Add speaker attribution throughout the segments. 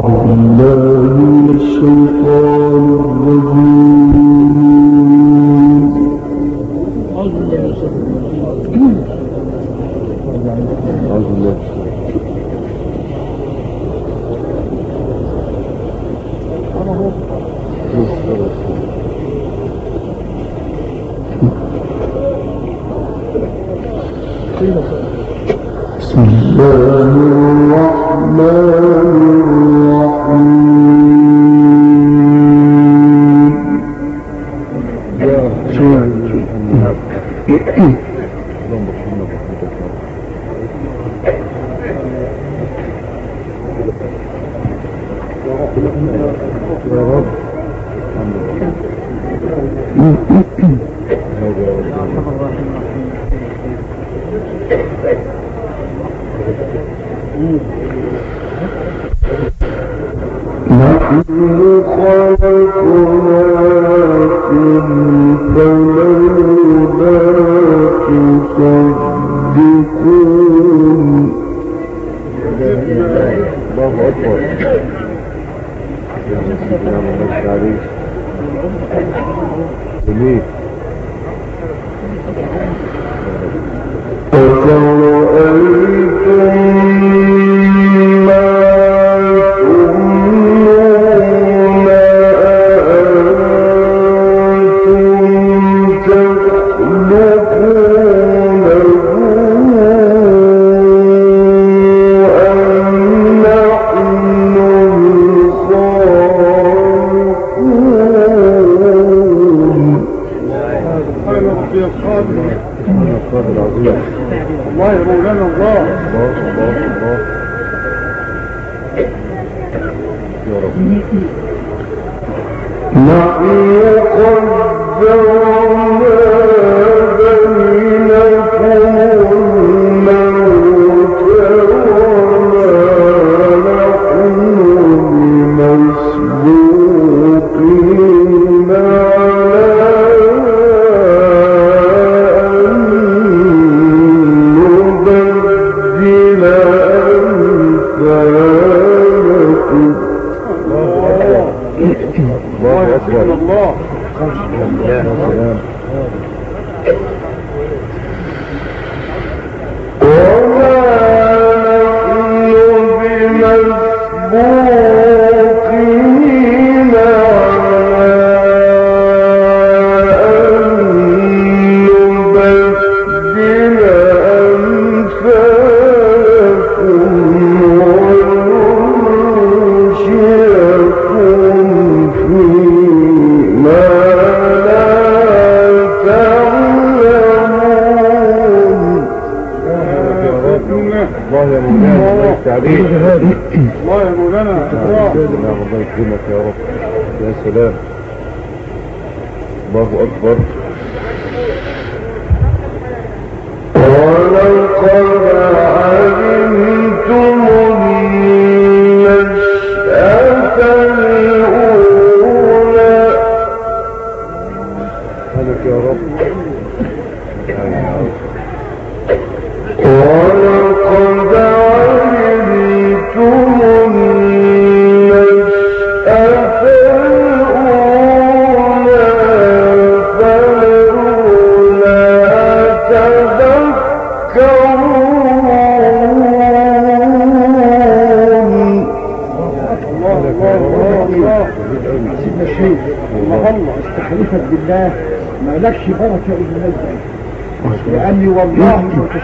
Speaker 1: لأني والله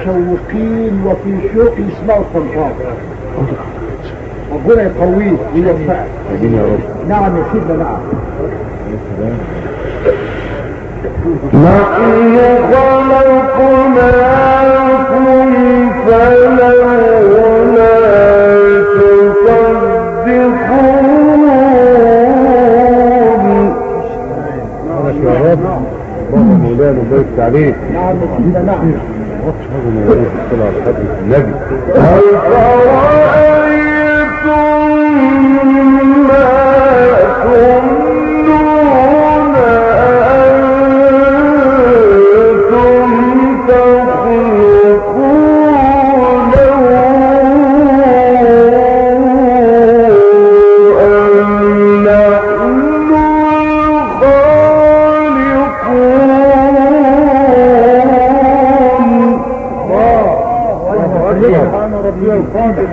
Speaker 1: متشوقين وفي شوق يسمعوا الصنفات. ربنا يقويه ويوفقك. نعم يا سيدنا نعم.
Speaker 2: نحن خلقناكم فلولا
Speaker 3: مولانا وبارك عليك.
Speaker 1: نعم نعم.
Speaker 3: الصلاة على حضرة النبي.
Speaker 2: هل رأيتم ما تمنون أنتم تخلقونه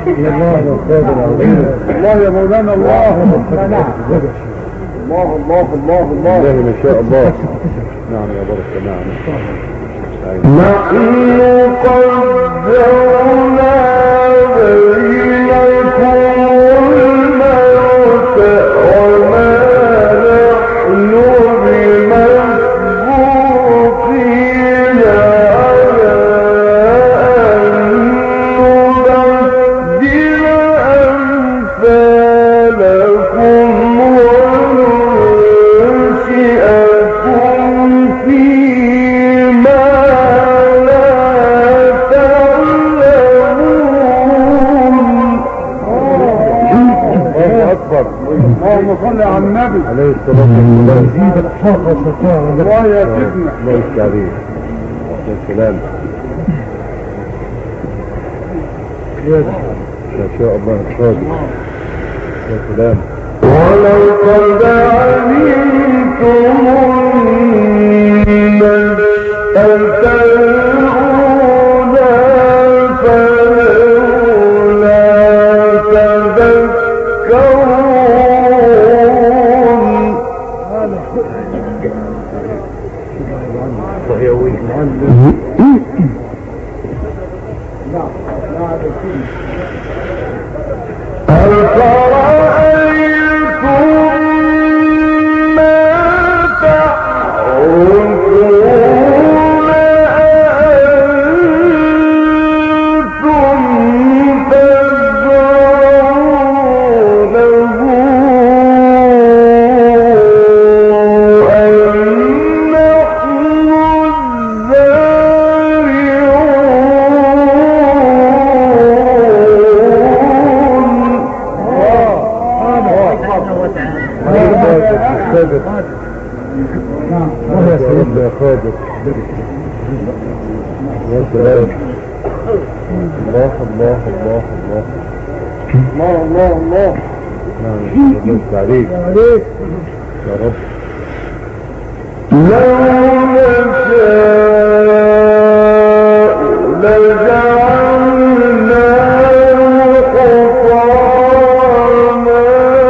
Speaker 3: الله يا استاذ العظيم.
Speaker 1: الله يا مولانا الله. الله الله الله الله.
Speaker 3: الله ما شاء الله. نعم يا بركة. نعم.
Speaker 2: نحن قدرنا بينكم الموت وما نحن بمسبوقين على أن نبدل أمثالكم وننشئكم فيما لا تعلمون.
Speaker 3: الله أكبر.
Speaker 1: اللهم صل على النبي
Speaker 3: عليه الصلاة والسلام.
Speaker 1: زيد الحق والشفاعة. الله يا سيدنا.
Speaker 3: الله يفتح عليك. يا سلام. ما شاء الله القادر. يا سلام.
Speaker 2: ولقد علمتم النشأة الأولى فلولا تذكرون.
Speaker 3: وهي وين؟
Speaker 2: أفرأيتم ما تحرثون أأنتم تزرعونه أم نحن
Speaker 3: خادر. يا رب يا خادر. يا سلام. الله الله الله الله.
Speaker 1: الله الله الله.
Speaker 3: نعم الله عليك يا رب.
Speaker 2: لو نشاء لجعلناه حطاما.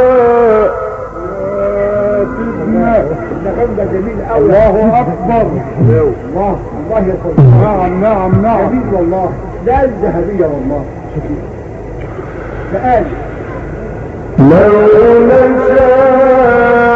Speaker 1: ده جميل قوي. الله اكبر. الله الله يا سيدي. نعم نعم نعم. جميل والله. ده الذهبية والله. ده قال
Speaker 2: لو نشاء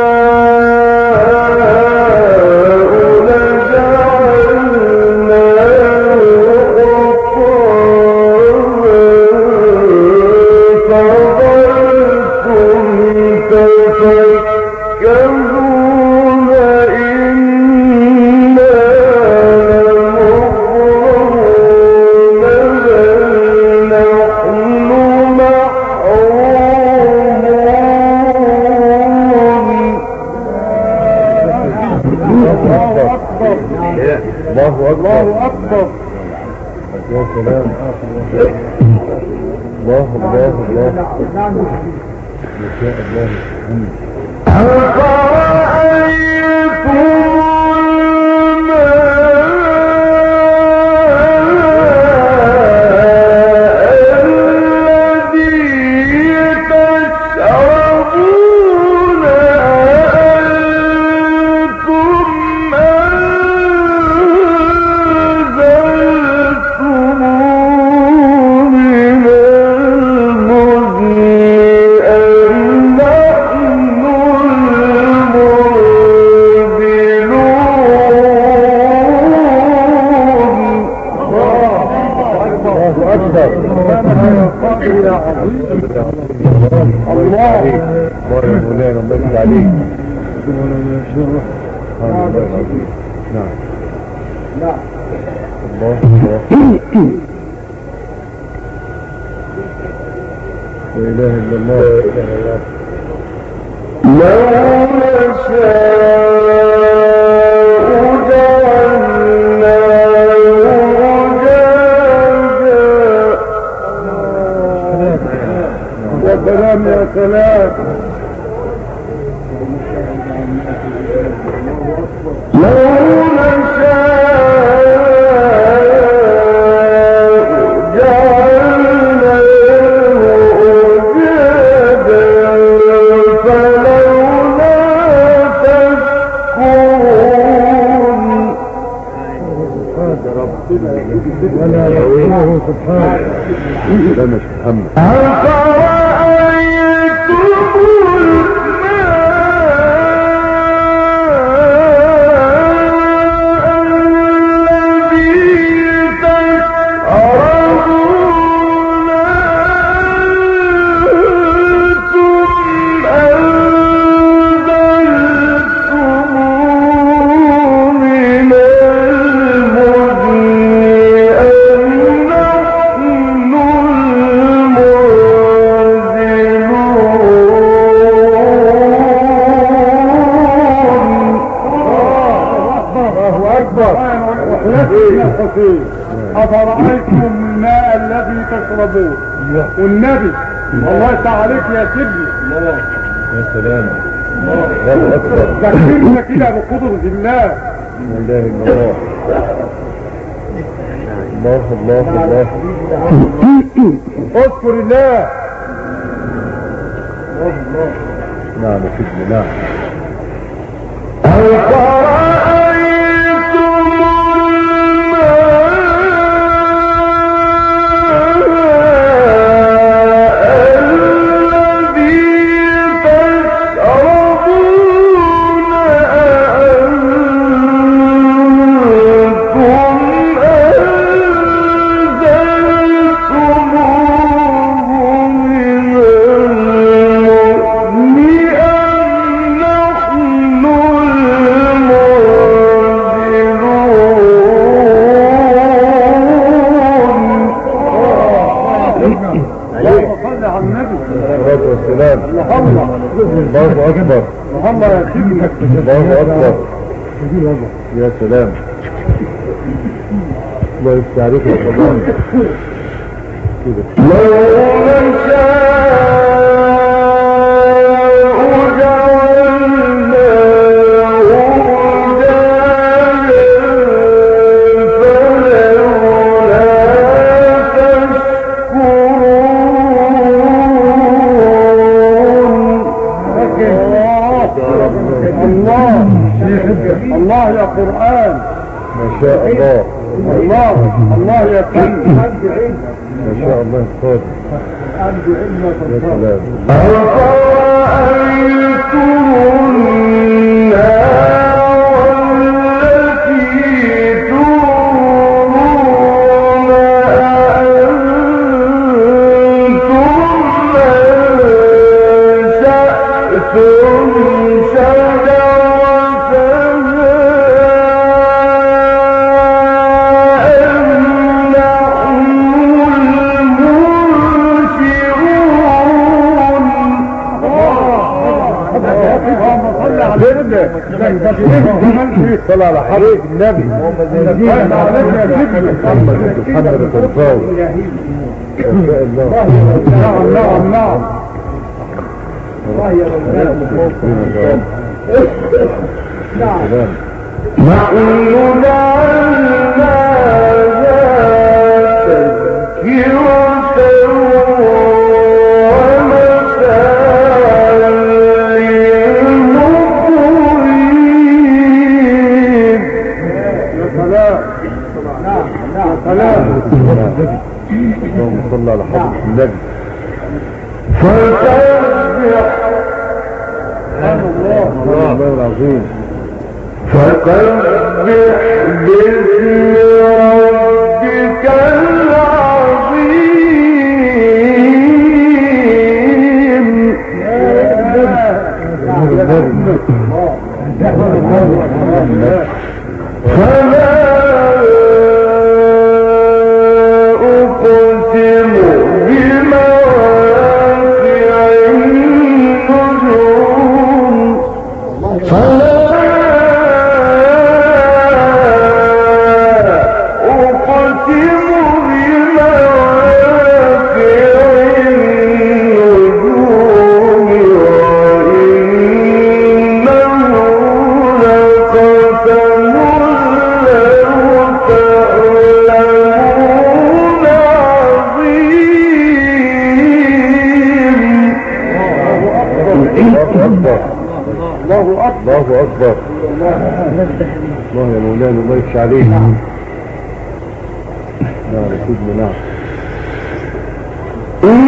Speaker 1: الله اكبر.
Speaker 3: يا سلام. الله الله الله. ما شاء الله. جعلنا
Speaker 2: محمد.
Speaker 1: أفرأيتم الماء الذي تشربون والنبي الله تعاليك يا سيدي.
Speaker 2: يا سلام. الله أكبر.
Speaker 1: ذكرنا كده بقدرة الله.
Speaker 2: لا إله إلا الله. الله الله الله.
Speaker 1: اذكر الله.
Speaker 2: نعم يا سيدنا نعم. الله أكبر.
Speaker 1: الله يا سيدنا.
Speaker 2: الله أكبر. يا سلام. الله يفتح عليك يا سلام. كده. لو نشاء
Speaker 1: الله يا قرآن.
Speaker 2: ما شاء الله.
Speaker 1: الله يا كريم.
Speaker 2: ما شاء الله يا يا سلام. صلى على حضرة النبي محمد الصلصاوي.
Speaker 1: نعم نعم نعم.
Speaker 2: نحن جعلنا اللهم صل على حضرة النبي. فسبح الله العظيم. فسبح باسم ربك العظيم. فلا الله أكبر. الله يا مولانا الله يفتح عليك. نعم يا سيدنا نعم.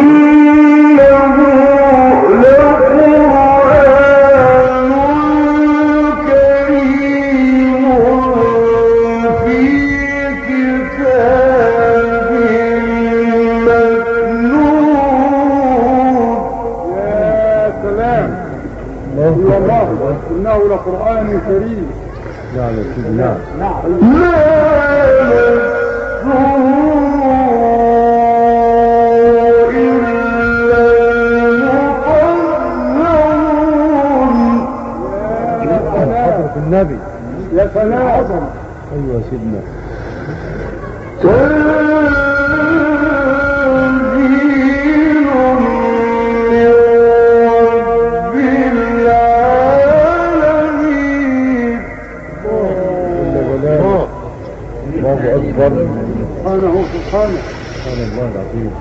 Speaker 1: إنه لقرآن كريم.
Speaker 2: نعم يا سيدي نعم. حضرة النبي.
Speaker 1: يا سلام.
Speaker 2: ايوه يا سيدنا. الله أكبر.
Speaker 1: سبحانه سبحانه.
Speaker 2: سبحان الله العظيم.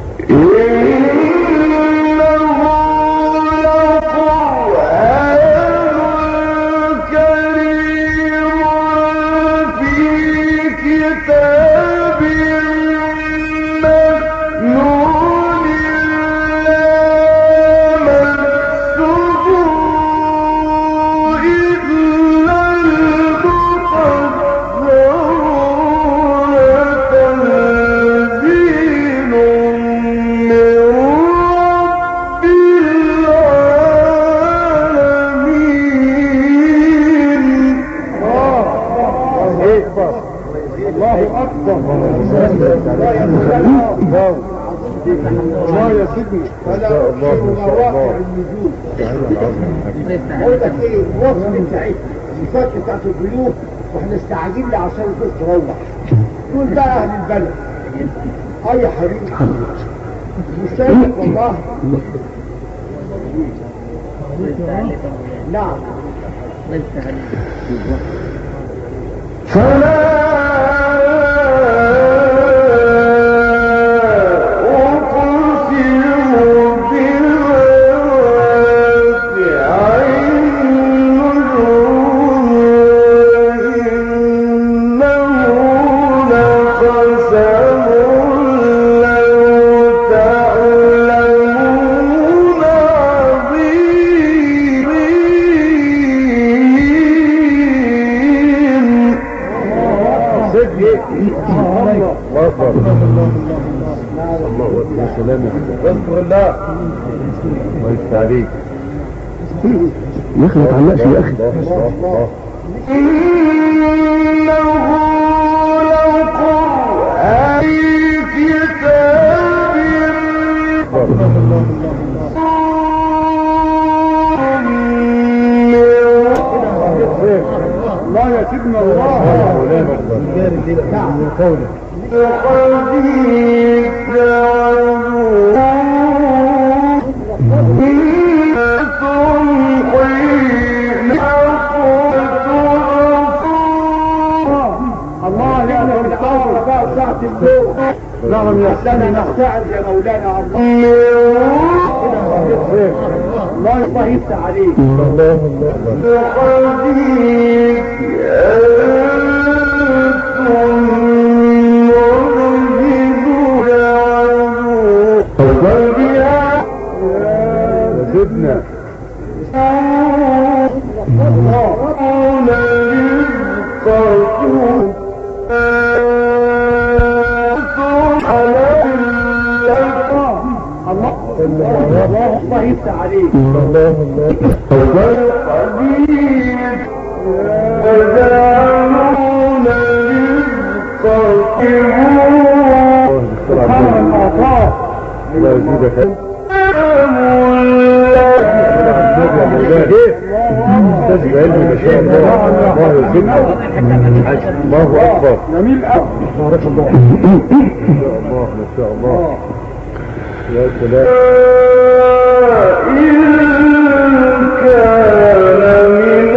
Speaker 1: الله يا سيدنا.
Speaker 2: ما شاء الله ما شاء الله.
Speaker 3: بقول لك ايه الوصف بتاعتنا الصفات بتاعت الضيوف واحنا استعجلنا عشان الضيوف تروح. دول بقى اهل البلد. اي حبيبي مش سايبك والله. نعم.
Speaker 2: اذكر الله. الله يفتح عليك.
Speaker 4: يا اخي ما تعلقش يا اخي.
Speaker 2: الله.
Speaker 1: إنه لقرآن كتاب. الله يا سيدنا الله.
Speaker 2: نعم يا قولك.
Speaker 1: الله يعلم الأمر بقى ساعة الجو. نعم يا سيدنا نحتاج يا مولانا الله الله يفتح عليك.
Speaker 2: الله سيدنا.
Speaker 1: الله يفتح عليك.
Speaker 2: الله الله يزيدك. استاذ علمي ما شاء الله. الله يزيدك. الله اكبر.
Speaker 1: جميل قوي.
Speaker 2: بارك الله. ما شاء الله. يا سلام. إن كان من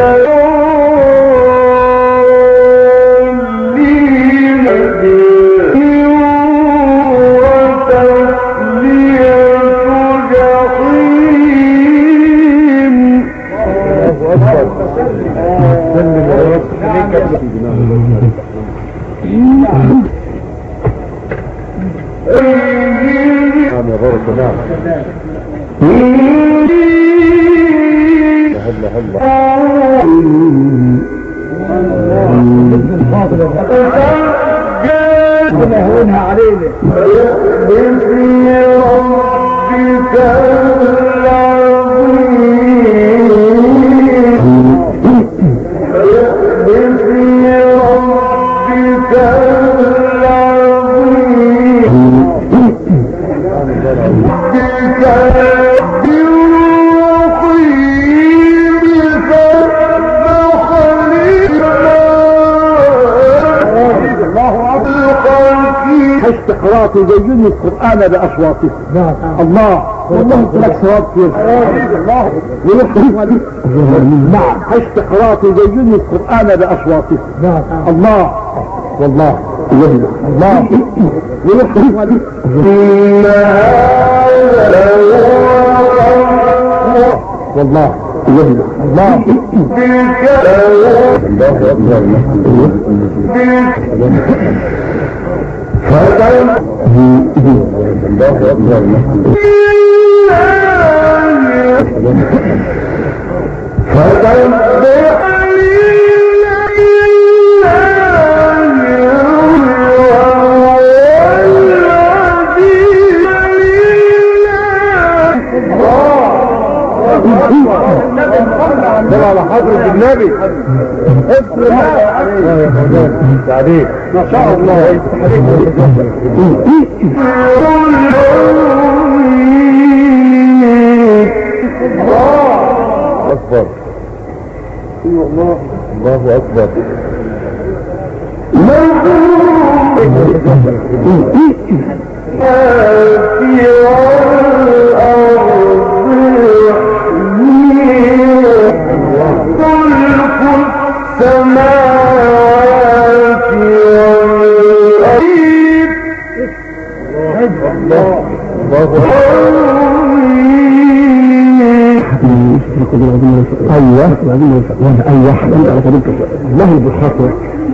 Speaker 2: نعم يا بارك نعم. هلا
Speaker 1: ربنا يهونها علينا.
Speaker 2: باسم ربك العظيم.
Speaker 1: قرأت زينوا القرآن بأصواتكم. الله والله لك ثواب كثير. الله ويحكم نعم حشت قرأت زينوا القرآن بأصواتكم. الله والله الله ويحكم والله الله على حضرة النبي عليك ما شاء الله أكبر الله أكبر ايوه انت على طريقك الله بالخطوه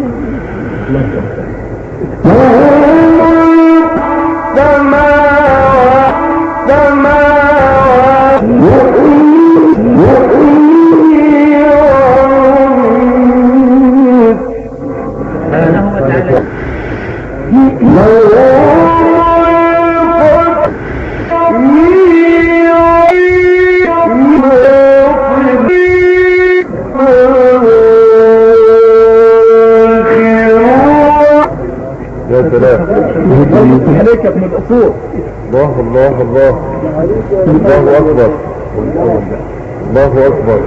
Speaker 1: عليك من الأصول. الله الله الله الله أكبر الله أكبر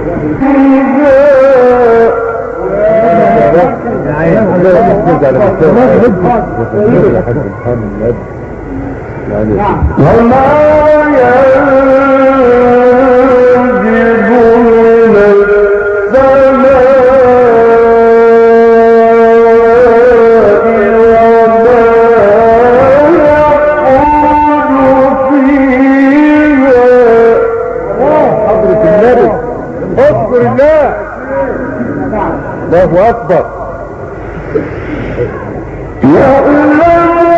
Speaker 1: وما ينزلون السماء الله أكبر يعلم ما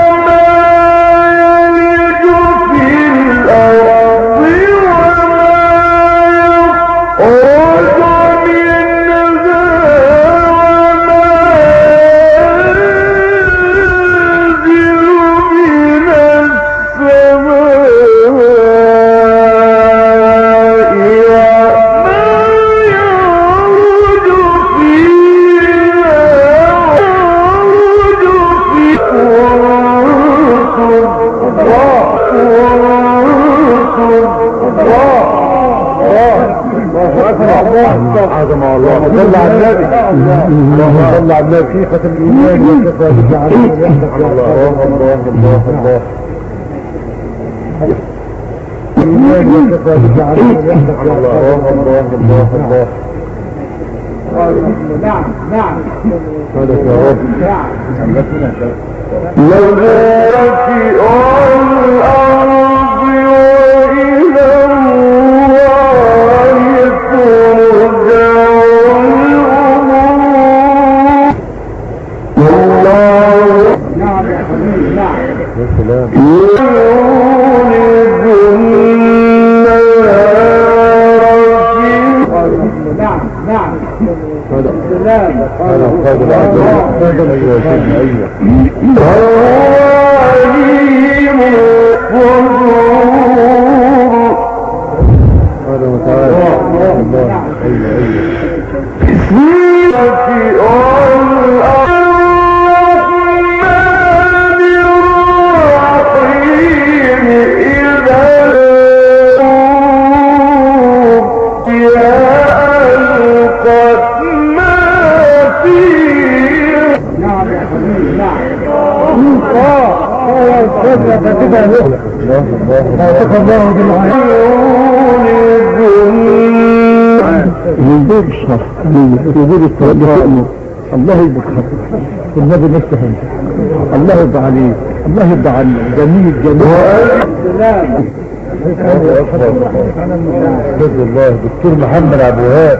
Speaker 1: يلج في الأرض وما يخرج منها وما ينزل من عظم الله صلى على النبي اللهم صل على النبي حقيقة الإيمان وكفى بك على وحدك يا الله الله الله الله الإيمان وكفى بك على وحدك يا الله الله الله الله نعم نعم هذا يا رب نعم لو في الأرض وإلى
Speaker 4: من باب الشرف من باب التوجه الله يبارك والنبي نفسه الله يرضى عليك الله يرضى عنك جميل
Speaker 2: الله دكتور محمد عبد الوهاب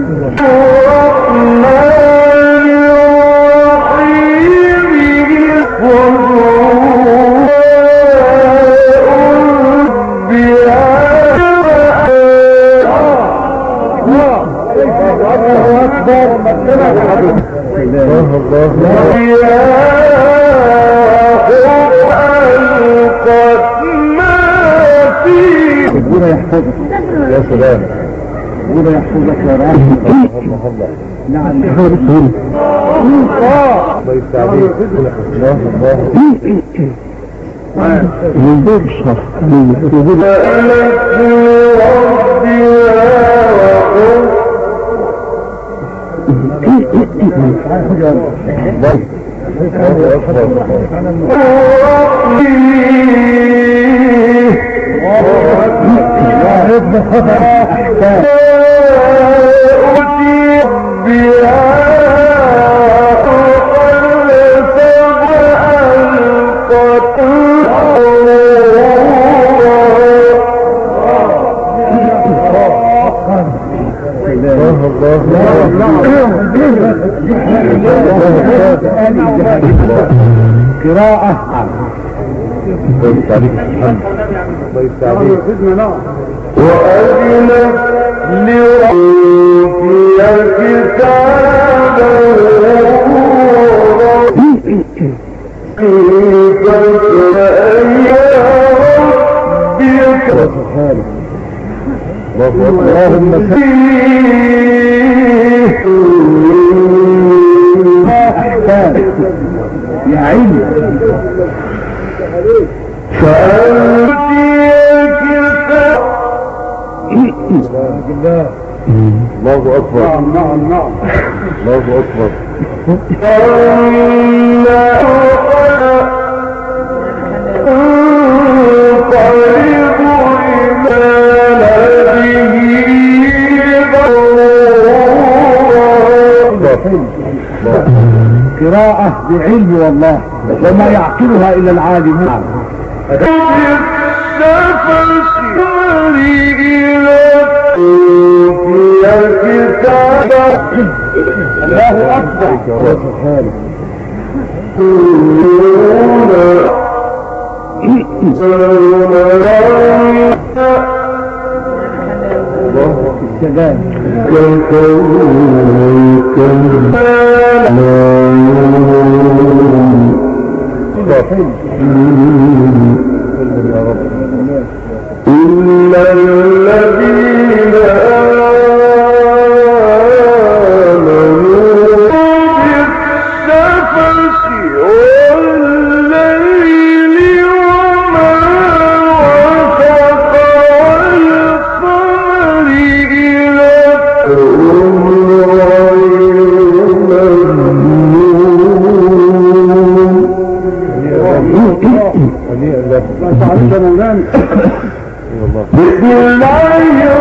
Speaker 4: ربنا يحفظك
Speaker 2: يا سلام
Speaker 4: ربنا يحفظك يا رب
Speaker 2: الله
Speaker 4: نعم الله
Speaker 2: يفتح عليك
Speaker 4: من باب الشرف من باب قراءة
Speaker 2: الله يفتح عليك الله يفتح عليك
Speaker 1: وأذنت لربك
Speaker 2: اللهم
Speaker 4: يا عيني
Speaker 2: الله أكبر
Speaker 1: نعم
Speaker 2: الله أكبر
Speaker 4: قراءة بعلم والله وما يعقلها إلا العالمون
Speaker 1: الله أكبر إلا الذين آمنوا بالنفس والليل وما وسق والقمر إلى بسم الله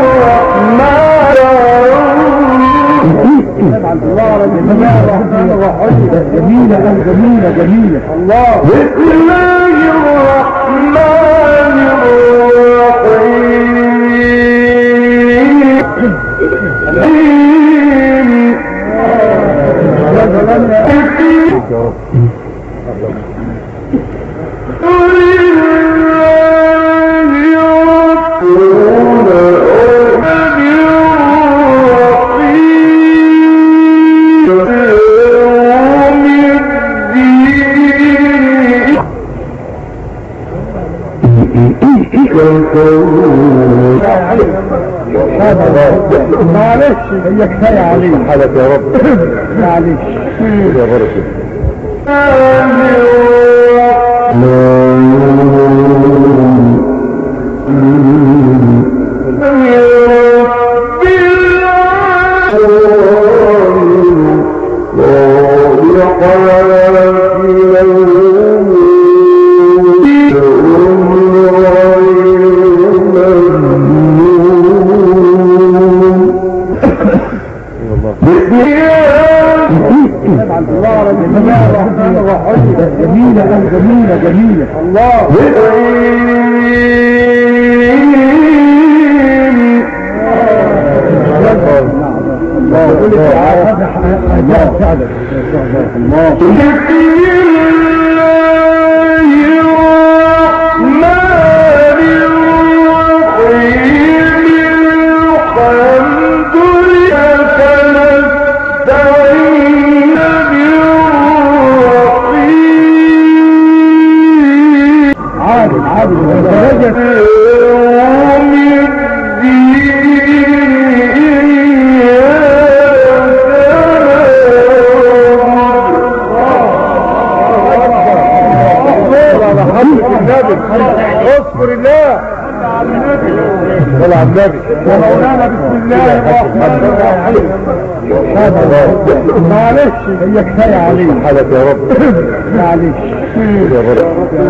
Speaker 1: الرحمن الرحيم
Speaker 4: جميلة جميلة
Speaker 1: الله بسم الله الرحمن
Speaker 4: معلش هي كفاية عليك
Speaker 2: حالك يا رب
Speaker 4: معلش
Speaker 2: يا بركة
Speaker 4: جميلة جميلة جميلة. الله
Speaker 1: اذكر الله صلى على النبي ومولانا بسم الله الرحمن الرحيم. معلش هي كفايه عليك
Speaker 2: حالك يا رب
Speaker 1: معلش
Speaker 2: يا رب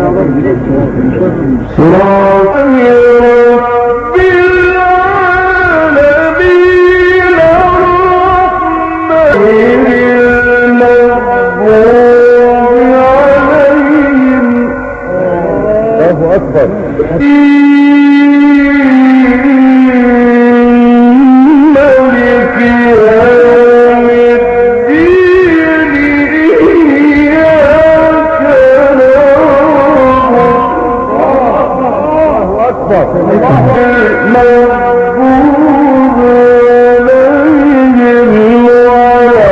Speaker 1: صراط
Speaker 2: الله أكبر.
Speaker 1: ملك يوم الدين إياك نعبد. الله أكبر. المغضوب عليهم ولا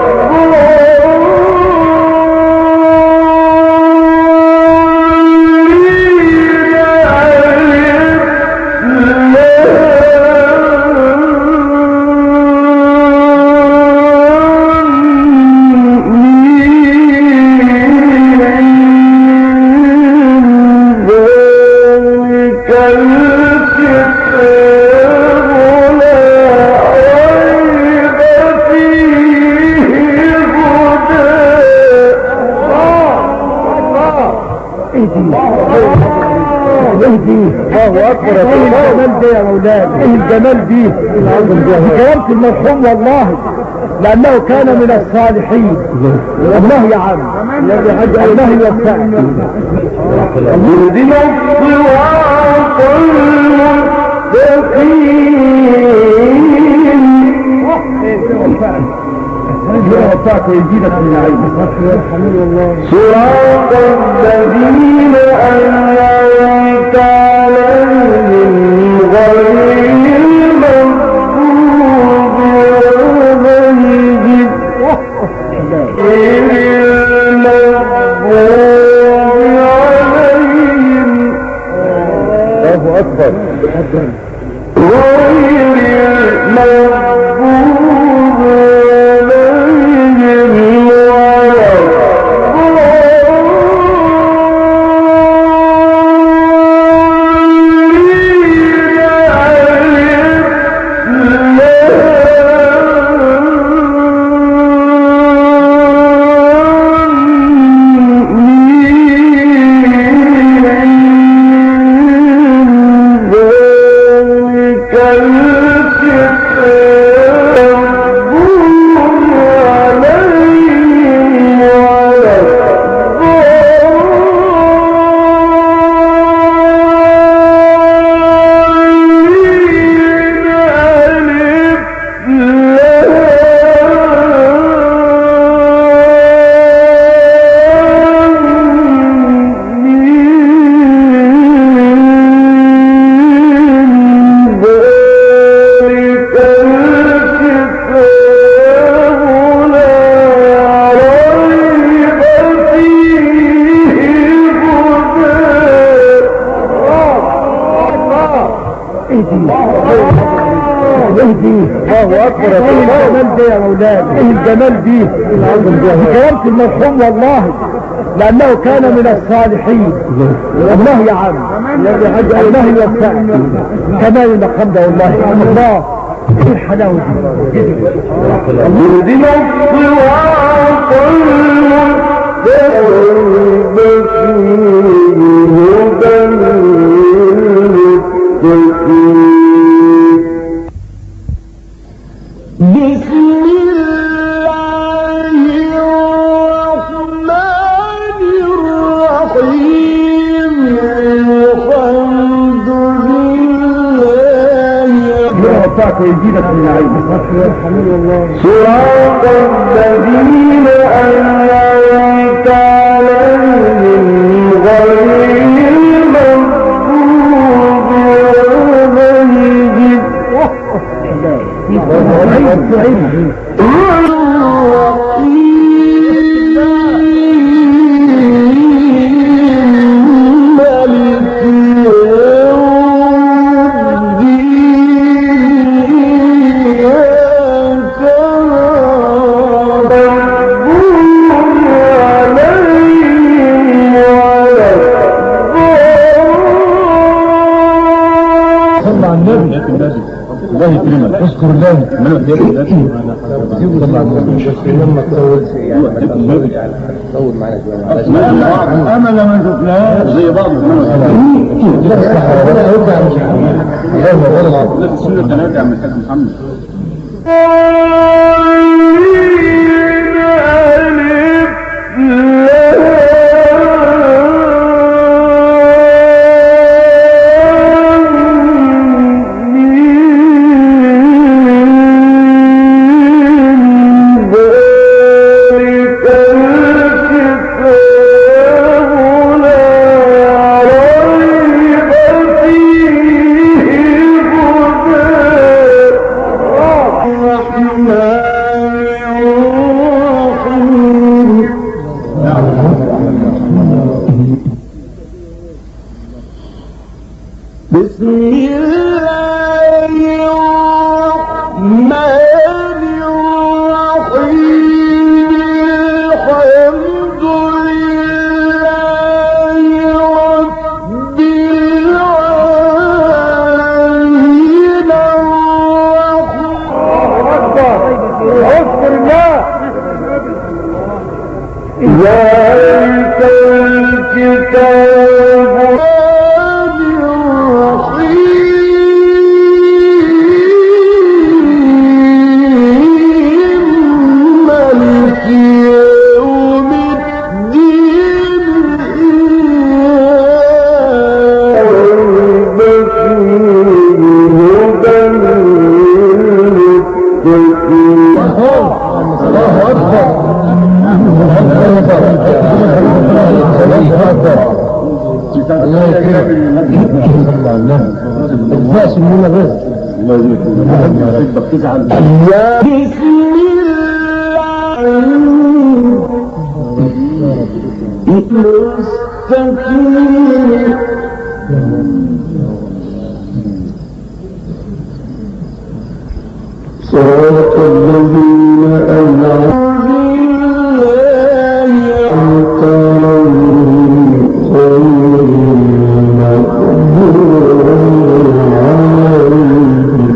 Speaker 1: الله اكبر. ايه الجمال ده يا مولانا، ايه الجمال دي كرامة المرحوم والله، لانه كان من الصالحين. والله يا عم الله يوفقك. اهدنا الصراط المستقيم وفاك ويزيدك من العلم. صراط الذين أنعمت عليهم غير المغضوب عليهم
Speaker 2: الله أكبر.
Speaker 1: غير المغضوب الله اكبر. ايه الجمال ده يا مولانا، ايه الجمال دي كرامة المرحوم والله، لانه كان من الصالحين. والله يا عم الله يوفقك. كمال المقام ده والله. الله ايه الحلاوه دي. اهدنا الصراط بسم الله الرحمن يرفعك ويزيدك من العلم.
Speaker 2: صراط الذين أنعمت عليهم غير المغضوب عليهم
Speaker 4: الله يكرمك اذكر الله من لما تطول معنا شويه امل ما شفناش زي بعض السنه الثلاثه يا عم الحاج محمد صراط الذين أنعمت عليهم غير المغضوب عليهم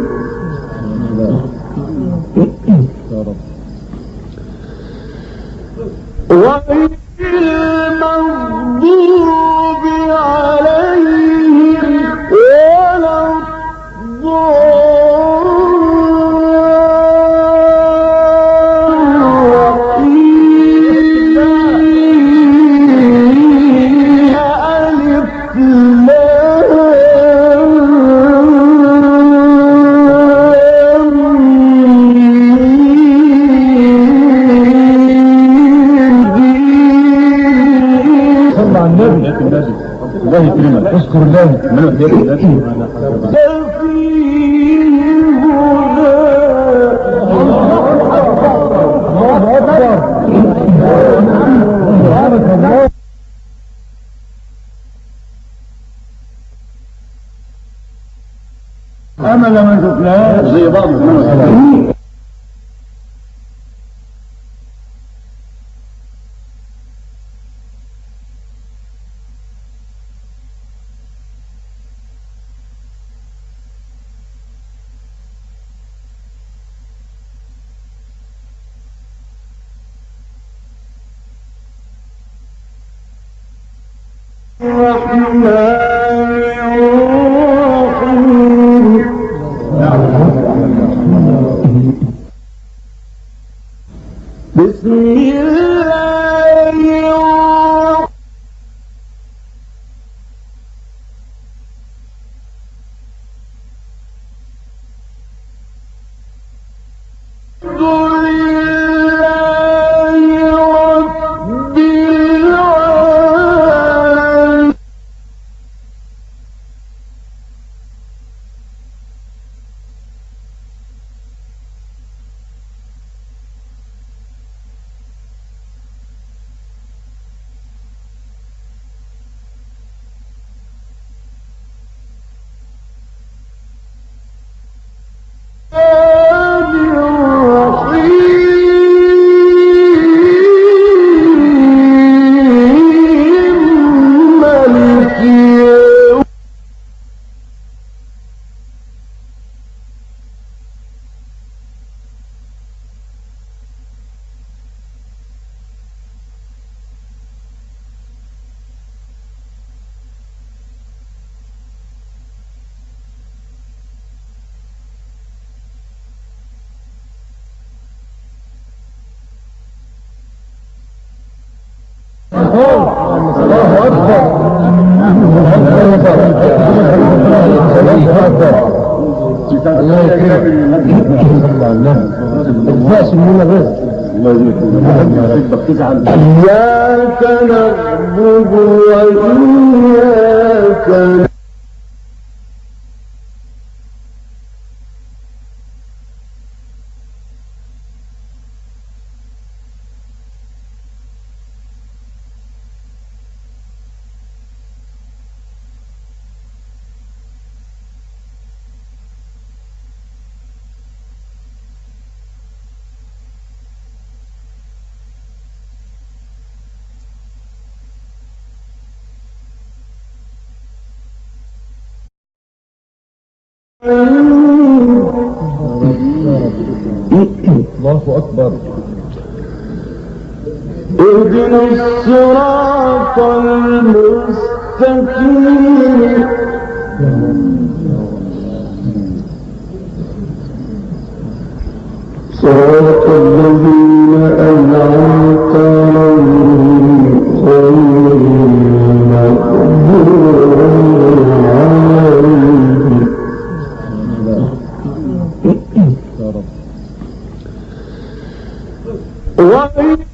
Speaker 4: الله يكرمك اذكر الله من امل ما شفناش زي بعض بسم الله
Speaker 1: الله اكبر الله يكرمك الفاس من الرزق إياك نعبد وإياك الله أكبر اهدنا الصراط المستقيم صراط الذين أنعمت عليهم غير المغضوب عليهم